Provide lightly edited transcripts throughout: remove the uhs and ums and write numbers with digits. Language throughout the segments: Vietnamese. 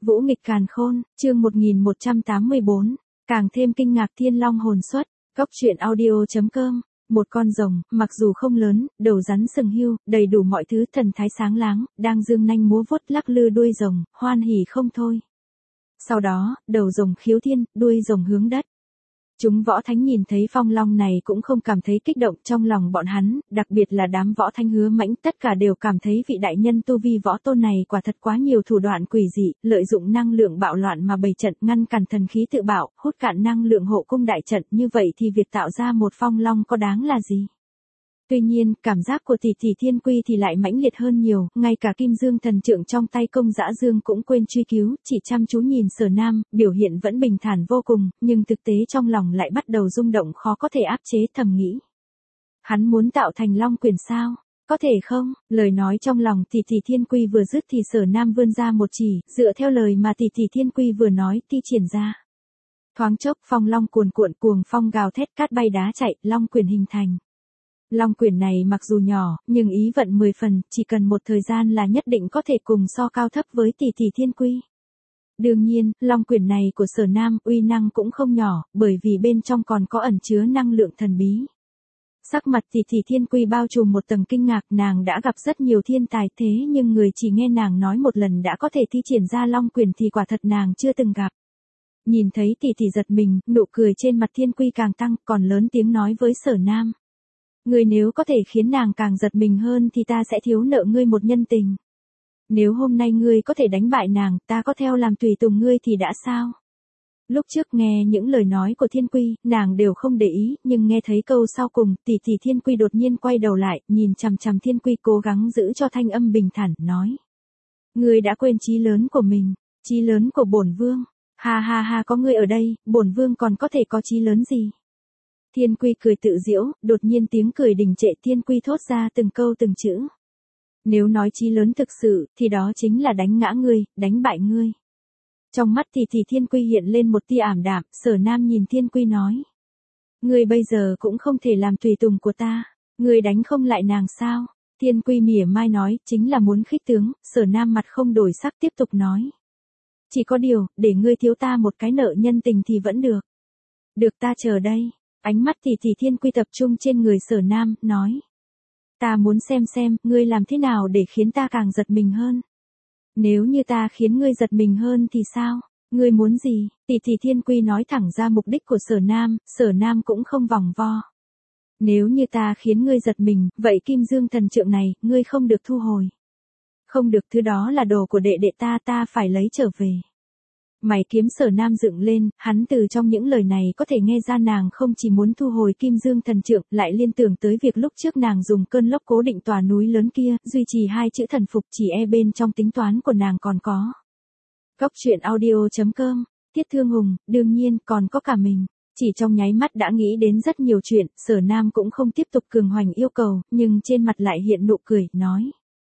Vũ nghịch càn khôn, chương 1184, càng thêm kinh ngạc thiên long hồn xuất, góc truyện audio.com, một con rồng, mặc dù không lớn, đầu rắn sừng hươu, đầy đủ mọi thứ thần thái sáng láng, đang dương nanh múa vuốt lắc lư đuôi rồng, hoan hỉ không thôi. Sau đó, đầu rồng khiếu thiên, đuôi rồng hướng đất. Chúng võ thánh nhìn thấy phong long này cũng không cảm thấy kích động trong lòng bọn hắn, đặc biệt là đám võ thánh hứa mãnh tất cả đều cảm thấy vị đại nhân tu vi võ tôn này quả thật quá nhiều thủ đoạn quỷ dị, lợi dụng năng lượng bạo loạn mà bày trận ngăn cản thần khí tự bạo, hút cạn năng lượng hộ cung đại trận, như vậy thì việc tạo ra một phong long có đáng là gì? Tuy nhiên, cảm giác của tỷ tỷ Thiên Quy thì lại mãnh liệt hơn nhiều, ngay cả Kim Dương thần trượng trong tay Công Dã Dương cũng quên truy cứu, chỉ chăm chú nhìn Sở Nam, biểu hiện vẫn bình thản vô cùng, nhưng thực tế trong lòng lại bắt đầu rung động khó có thể áp chế, thầm nghĩ. Hắn muốn tạo thành Long Quyền sao? Có thể không? Lời nói trong lòng tỷ tỷ Thiên Quy vừa dứt thì Sở Nam vươn ra một chỉ, dựa theo lời mà tỷ tỷ Thiên Quy vừa nói, thi triển ra. Thoáng chốc phong long cuồn cuộn, cuồng phong gào thét, cát bay đá chạy, Long Quyền hình thành. Long quyền này mặc dù nhỏ, nhưng ý vận 10 phần, chỉ cần một thời gian là nhất định có thể cùng so cao thấp với tỷ tỷ Thiên Quy. Đương nhiên, long quyền này của Sở Nam uy năng cũng không nhỏ, bởi vì bên trong còn có ẩn chứa năng lượng thần bí. Sắc mặt tỷ tỷ Thiên Quy bao trùm một tầng kinh ngạc, nàng đã gặp rất nhiều thiên tài thế nhưng người chỉ nghe nàng nói một lần đã có thể thi triển ra long quyền thì quả thật nàng chưa từng gặp. Nhìn thấy tỷ tỷ giật mình, nụ cười trên mặt Thiên Quy càng tăng, còn lớn tiếng nói với Sở Nam. Ngươi nếu có thể khiến nàng càng giật mình hơn thì ta sẽ thiếu nợ ngươi một nhân tình. Nếu hôm nay ngươi có thể đánh bại nàng, ta có theo làm tùy tùng ngươi thì đã sao? Lúc trước nghe những lời nói của Thiên Quy, nàng đều không để ý, nhưng nghe thấy câu sau cùng, tỷ tỷ Thiên Quy đột nhiên quay đầu lại, nhìn chằm chằm Thiên Quy cố gắng giữ cho thanh âm bình thản, nói. Ngươi đã quên chí lớn của mình, chí lớn của bổn vương. Ha ha ha, có ngươi ở đây, bổn vương còn có thể có chí lớn gì? Thiên Quy cười tự giễu, đột nhiên tiếng cười đình trệ, Thiên Quy thốt ra từng câu từng chữ. Nếu nói chí lớn thực sự, thì đó chính là đánh ngã ngươi, đánh bại ngươi. Trong mắt thì Thiên Quy hiện lên một tia ảm đạm, Sở Nam nhìn Thiên Quy nói. Ngươi bây giờ cũng không thể làm tùy tùng của ta, ngươi đánh không lại nàng sao? Thiên Quy mỉa mai nói, chính là muốn khích tướng, Sở Nam mặt không đổi sắc tiếp tục nói. Chỉ có điều, để ngươi thiếu ta một cái nợ nhân tình thì vẫn được. Được, ta chờ đây. Ánh mắt thì Thiên Quy tập trung trên người Sở Nam, nói. Ta muốn xem, ngươi làm thế nào để khiến ta càng giật mình hơn. Nếu như ta khiến ngươi giật mình hơn thì sao? Ngươi muốn gì? Tỷ Thiên Quy nói thẳng ra mục đích của Sở Nam cũng không vòng vo. Nếu như ta khiến ngươi giật mình, vậy Kim Dương thần trượng này, ngươi không được thu hồi. Không được, thứ đó là đồ của đệ đệ ta phải lấy trở về. Mày kiếm Sở Nam dựng lên, hắn từ trong những lời này có thể nghe ra nàng không chỉ muốn thu hồi Kim Dương thần trượng, lại liên tưởng tới việc lúc trước nàng dùng cơn lốc cố định tòa núi lớn kia, duy trì hai chữ thần phục, chỉ bên trong tính toán của nàng còn có. Góc truyện audio.com, Tiết Thương Hùng, đương nhiên còn có cả mình. Chỉ trong nháy mắt đã nghĩ đến rất nhiều chuyện, Sở Nam cũng không tiếp tục cường hoành yêu cầu, nhưng trên mặt lại hiện nụ cười, nói.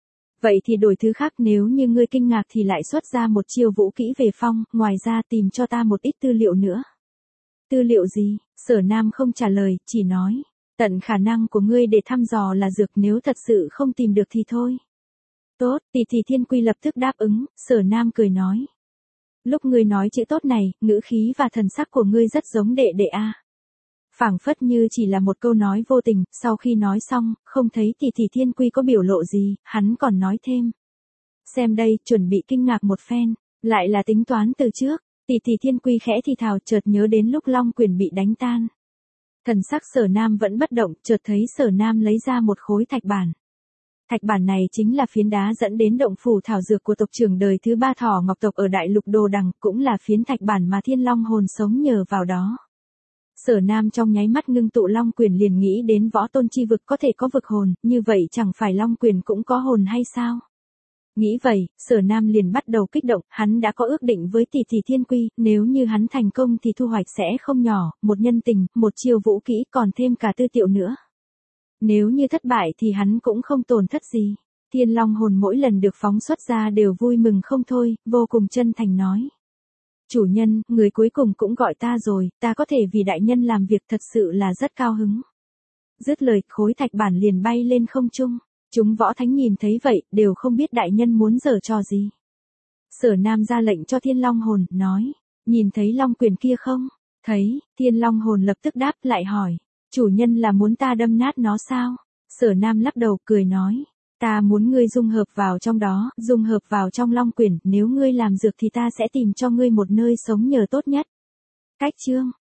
Vậy thì đổi thứ khác, nếu như ngươi kinh ngạc thì lại xuất ra một chiêu vũ kỹ về phong, ngoài ra tìm cho ta một ít tư liệu nữa. Tư liệu gì? Sở Nam không trả lời, chỉ nói. Tận khả năng của ngươi để thăm dò là dược, nếu thật sự không tìm được thì thôi. Tốt, tỷ Thiên Quy lập tức đáp ứng, Sở Nam cười nói. Lúc ngươi nói chữ tốt này, ngữ khí và thần sắc của ngươi rất giống đệ đệ a. Phảng phất như chỉ là một câu nói vô tình, sau khi nói xong, không thấy tỷ Thiên Quy có biểu lộ gì, hắn còn nói thêm. Xem đây, chuẩn bị kinh ngạc một phen, lại là tính toán từ trước, tỷ Thiên Quy khẽ thì thào, chợt nhớ đến lúc Long Quyền bị đánh tan. Thần sắc Sở Nam vẫn bất động, chợt thấy Sở Nam lấy ra một khối thạch bản. Thạch bản này chính là phiến đá dẫn đến động phủ thảo dược của tộc trưởng đời thứ 3 Thỏ Ngọc tộc ở Đại Lục Đồ Đằng, cũng là phiến thạch bản mà Thiên Long hồn sống nhờ vào đó. Sở Nam trong nháy mắt ngưng tụ Long Quyền liền nghĩ đến võ tôn chi vực có thể có vực hồn, như vậy chẳng phải Long Quyền cũng có hồn hay sao? Nghĩ vậy, Sở Nam liền bắt đầu kích động, hắn đã có ước định với tỷ Thiên Quy, nếu như hắn thành công thì thu hoạch sẽ không nhỏ, một nhân tình, một chiêu vũ kỹ còn thêm cả tư tiệu nữa. Nếu như thất bại thì hắn cũng không tổn thất gì. Thiên Long hồn mỗi lần được phóng xuất ra đều vui mừng không thôi, vô cùng chân thành nói. Chủ nhân, người cuối cùng cũng gọi ta rồi, ta có thể vì đại nhân làm việc, thật sự là rất cao hứng. Dứt lời, khối thạch bản liền bay lên không trung. Chúng võ thánh nhìn thấy vậy, đều không biết đại nhân muốn giở trò gì. Sở Nam ra lệnh cho Thiên Long hồn, nói, nhìn thấy long quyền kia không? Thấy, Thiên Long hồn lập tức đáp lại hỏi, chủ nhân là muốn ta đâm nát nó sao? Sở Nam lắc đầu cười nói, ta muốn ngươi dung hợp vào trong đó, dung hợp vào trong long quyền, nếu ngươi làm dược thì ta sẽ tìm cho ngươi một nơi sống nhờ tốt nhất. Cách chương